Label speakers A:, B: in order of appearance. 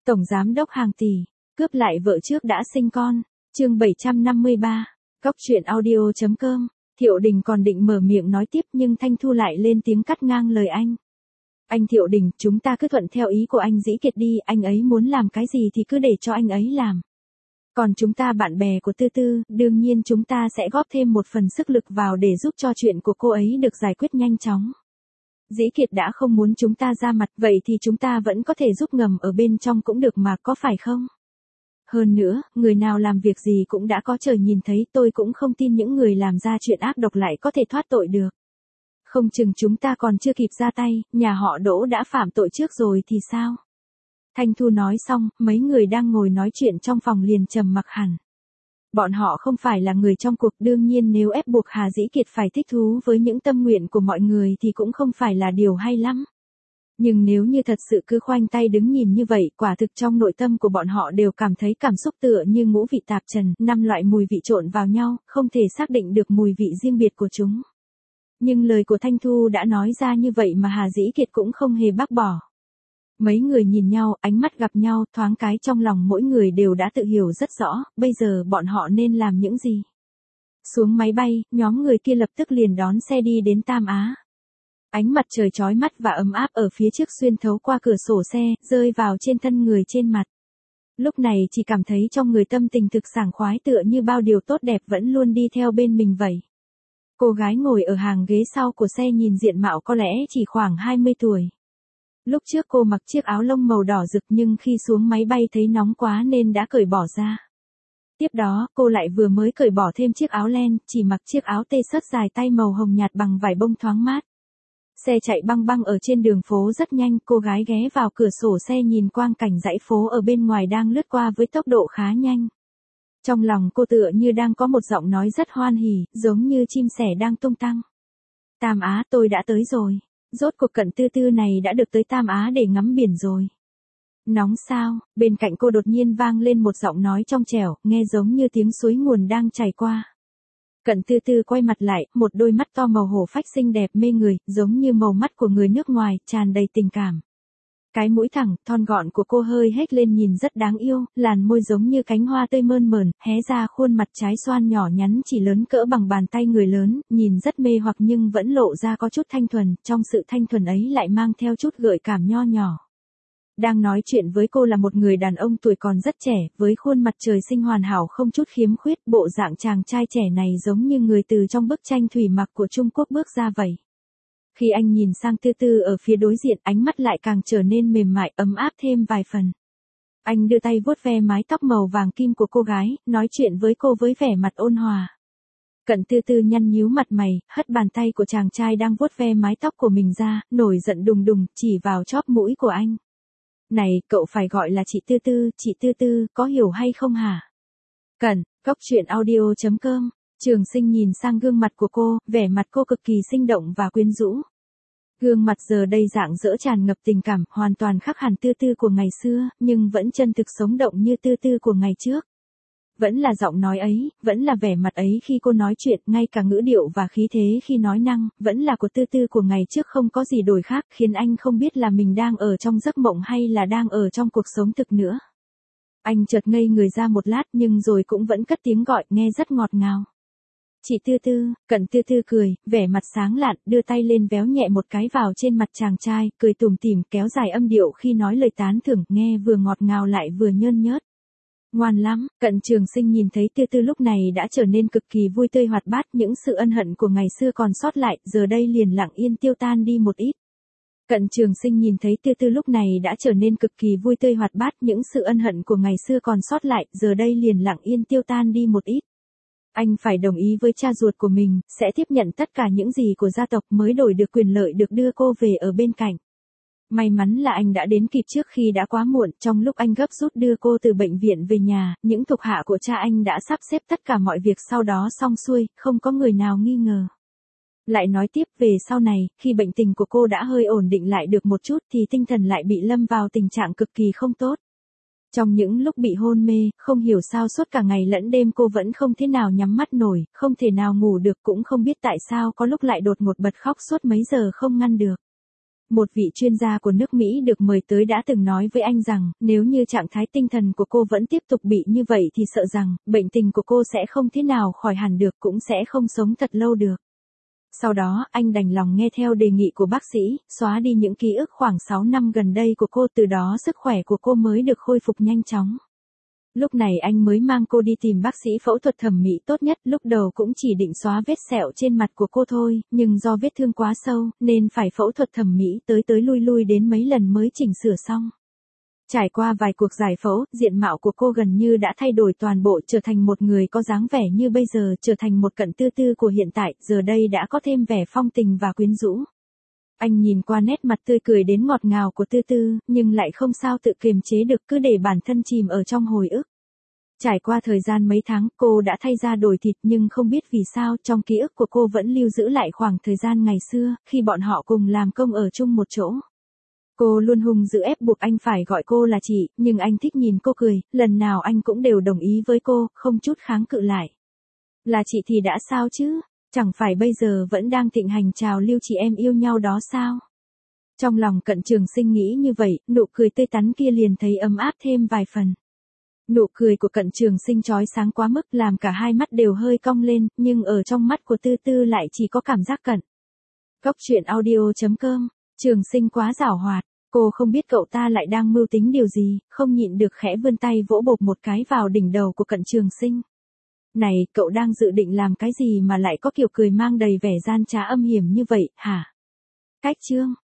A: Tổng giám đốc hàng tỷ, cướp lại vợ trước đã sinh con. Chương 753. Cóc truyện audio.com. Thiệu Đình còn định mở miệng nói tiếp nhưng Thanh Thu lại lên tiếng cắt ngang lời anh. Anh Thiệu Đình, chúng ta cứ thuận theo ý của anh Dĩ Kiệt đi, anh ấy muốn làm cái gì thì cứ để cho anh ấy làm. Còn chúng ta bạn bè của Tư Tư, đương nhiên chúng ta sẽ góp thêm một phần sức lực vào để giúp cho chuyện của cô ấy được giải quyết nhanh chóng. Dĩ Kiệt đã không muốn chúng ta ra mặt, vậy thì chúng ta vẫn có thể giúp ngầm ở bên trong cũng được mà, có phải không? Hơn nữa, người nào làm việc gì cũng đã có trời nhìn thấy, tôi cũng không tin những người làm ra chuyện ác độc lại có thể thoát tội được. Không chừng chúng ta còn chưa kịp ra tay, nhà họ Đỗ đã phạm tội trước rồi thì sao? Thanh Thu nói xong, mấy người đang ngồi nói chuyện trong phòng liền trầm mặc hẳn. Bọn họ không phải là người trong cuộc, đương nhiên nếu ép buộc Hà Dĩ Kiệt phải thích thú với những tâm nguyện của mọi người thì cũng không phải là điều hay lắm. Nhưng nếu như thật sự cứ khoanh tay đứng nhìn như vậy, quả thực trong nội tâm của bọn họ đều cảm thấy cảm xúc tựa như ngũ vị tạp trần, 5 loại mùi vị trộn vào nhau, không thể xác định được mùi vị riêng biệt của chúng. Nhưng lời của Thanh Thu đã nói ra như vậy mà Hà Dĩ Kiệt cũng không hề bác bỏ. Mấy người nhìn nhau, ánh mắt gặp nhau, thoáng cái trong lòng mỗi người đều đã tự hiểu rất rõ, bây giờ bọn họ nên làm những gì. Xuống máy bay, nhóm người kia lập tức liền đón xe đi đến Tam Á. Ánh mặt trời chói mắt và ấm áp ở phía trước xuyên thấu qua cửa sổ xe, rơi vào trên thân người trên mặt. Lúc này chỉ cảm thấy trong người tâm tình thực sảng khoái tựa như bao điều tốt đẹp vẫn luôn đi theo bên mình vậy. Cô gái ngồi ở hàng ghế sau của xe nhìn diện mạo có lẽ chỉ khoảng 20 tuổi. Lúc trước cô mặc chiếc áo lông màu đỏ rực nhưng khi xuống máy bay thấy nóng quá nên đã cởi bỏ ra. Tiếp đó, cô lại vừa mới cởi bỏ thêm chiếc áo len, chỉ mặc chiếc áo tê sớt dài tay màu hồng nhạt bằng vải bông thoáng mát. Xe chạy băng băng ở trên đường phố rất nhanh, cô gái ghé vào cửa sổ xe nhìn quang cảnh dãy phố ở bên ngoài đang lướt qua với tốc độ khá nhanh. Trong lòng cô tựa như đang có một giọng nói rất hoan hỉ, giống như chim sẻ đang tung tăng. Tam Á, tôi đã tới rồi. Rốt cuộc Cận Tư Tư này đã được tới Tam Á để ngắm biển rồi. Nóng sao? Bên cạnh cô đột nhiên vang lên một giọng nói trong trẻo, nghe giống như tiếng suối nguồn đang chảy qua. Cận Tư Tư quay mặt lại, một đôi mắt to màu hổ phách xinh đẹp mê người, giống như màu mắt của người nước ngoài, tràn đầy tình cảm. Cái mũi thẳng, thon gọn của cô hơi hét lên nhìn rất đáng yêu, làn môi giống như cánh hoa tươi mơn mởn, hé ra khuôn mặt trái xoan nhỏ nhắn chỉ lớn cỡ bằng bàn tay người lớn, nhìn rất mê hoặc nhưng vẫn lộ ra có chút thanh thuần, trong sự thanh thuần ấy lại mang theo chút gợi cảm nho nhỏ. Đang nói chuyện với cô là một người đàn ông tuổi còn rất trẻ, với khuôn mặt trời sinh hoàn hảo không chút khiếm khuyết, bộ dạng chàng trai trẻ này giống như người từ trong bức tranh thủy mặc của Trung Quốc bước ra vậy. Khi anh nhìn sang Tư Tư ở phía đối diện, ánh mắt lại càng trở nên mềm mại, ấm áp thêm vài phần. Anh đưa tay vuốt ve mái tóc màu vàng kim của cô gái, nói chuyện với cô với vẻ mặt ôn hòa. Cận Tư Tư nhăn nhíu mặt mày, hất bàn tay của chàng trai đang vuốt ve mái tóc của mình ra, nổi giận đùng đùng, chỉ vào chóp mũi của anh. Này, cậu phải gọi là chị Tư Tư, có hiểu hay không hả? Cận, Cóc truyện audio.com. Trường Sinh nhìn sang gương mặt của cô, vẻ mặt cô cực kỳ sinh động và quyến rũ. Gương mặt giờ đây rạng rỡ tràn ngập tình cảm, hoàn toàn khác hẳn Tư Tư của ngày xưa, nhưng vẫn chân thực sống động như Tư Tư của ngày trước. Vẫn là giọng nói ấy, vẫn là vẻ mặt ấy khi cô nói chuyện, ngay cả ngữ điệu và khí thế khi nói năng, vẫn là của Tư Tư của ngày trước không có gì đổi khác, khiến anh không biết là mình đang ở trong giấc mộng hay là đang ở trong cuộc sống thực nữa. Anh chợt ngây người ra một lát nhưng rồi cũng vẫn cất tiếng gọi, nghe rất ngọt ngào. Chị Tư Tư. Cận Tư Tư cười, vẻ mặt sáng lạn, đưa tay lên véo nhẹ một cái vào trên mặt chàng trai, cười tủm tỉm, kéo dài âm điệu khi nói lời tán thưởng, nghe vừa ngọt ngào lại vừa nhơn nhớt. Ngoan lắm. Cận Trường Sinh nhìn thấy Tư Tư lúc này đã trở nên cực kỳ vui tươi hoạt bát, những sự ân hận của ngày xưa còn sót lại, giờ đây liền lặng yên tiêu tan đi một ít. Cận Trường Sinh nhìn thấy Tư Tư lúc này đã trở nên cực kỳ vui tươi hoạt bát, những sự ân hận của ngày xưa còn sót lại, giờ đây liền lặng yên tiêu tan đi một ít. Anh phải đồng ý với cha ruột của mình, sẽ tiếp nhận tất cả những gì của gia tộc mới đổi được quyền lợi được đưa cô về ở bên cạnh. May mắn là anh đã đến kịp trước khi đã quá muộn, trong lúc anh gấp rút đưa cô từ bệnh viện về nhà, những thuộc hạ của cha anh đã sắp xếp tất cả mọi việc sau đó xong xuôi, không có người nào nghi ngờ. Lại nói tiếp về sau này, khi bệnh tình của cô đã hơi ổn định lại được một chút thì tinh thần lại bị lâm vào tình trạng cực kỳ không tốt. Trong những lúc bị hôn mê, không hiểu sao suốt cả ngày lẫn đêm cô vẫn không thể nào nhắm mắt nổi, không thể nào ngủ được, cũng không biết tại sao có lúc lại đột ngột bật khóc suốt mấy giờ không ngăn được. Một vị chuyên gia của nước Mỹ được mời tới đã từng nói với anh rằng, nếu như trạng thái tinh thần của cô vẫn tiếp tục bị như vậy thì sợ rằng, bệnh tình của cô sẽ không thế nào khỏi hẳn được, cũng sẽ không sống thật lâu được. Sau đó, anh đành lòng nghe theo đề nghị của bác sĩ, xóa đi những ký ức khoảng 6 năm gần đây của cô, từ đó sức khỏe của cô mới được khôi phục nhanh chóng. Lúc này anh mới mang cô đi tìm bác sĩ phẫu thuật thẩm mỹ tốt nhất, lúc đầu cũng chỉ định xóa vết sẹo trên mặt của cô thôi, nhưng do vết thương quá sâu, nên phải phẫu thuật thẩm mỹ tới lui lui đến mấy lần mới chỉnh sửa xong. Trải qua vài cuộc giải phẫu, diện mạo của cô gần như đã thay đổi toàn bộ, trở thành một người có dáng vẻ như bây giờ, trở thành một cận tư tư của hiện tại, giờ đây đã có thêm vẻ phong tình và quyến rũ. Anh nhìn qua nét mặt tươi cười đến ngọt ngào của Tư Tư, nhưng lại không sao tự kiềm chế được, cứ để bản thân chìm ở trong hồi ức. Trải qua thời gian mấy tháng, cô đã thay da đổi thịt, nhưng không biết vì sao trong ký ức của cô vẫn lưu giữ lại khoảng thời gian ngày xưa, khi bọn họ cùng làm công ở chung một chỗ. Cô luôn hung dữ ép buộc anh phải gọi cô là chị, nhưng anh thích nhìn cô cười, lần nào anh cũng đều đồng ý với cô, không chút kháng cự lại. Là chị thì đã sao chứ? Chẳng phải bây giờ vẫn đang thịnh hành trào lưu chị em yêu nhau đó sao? Trong lòng Cận Trường Sinh nghĩ như vậy, nụ cười tươi tắn kia liền thấy ấm áp thêm vài phần. Nụ cười của Cận Trường Sinh chói sáng quá mức làm cả hai mắt đều hơi cong lên, nhưng ở trong mắt của Tư Tư lại chỉ có cảm giác cận. Cốc truyện audio.com, Trường Sinh quá giảo hoạt, cô không biết cậu ta lại đang mưu tính điều gì, không nhịn được khẽ vươn tay vỗ bộp một cái vào đỉnh đầu của Cận Trường Sinh. Này, cậu đang dự định làm cái gì mà lại có kiểu cười mang đầy vẻ gian trá âm hiểm như vậy, hả? Cách chương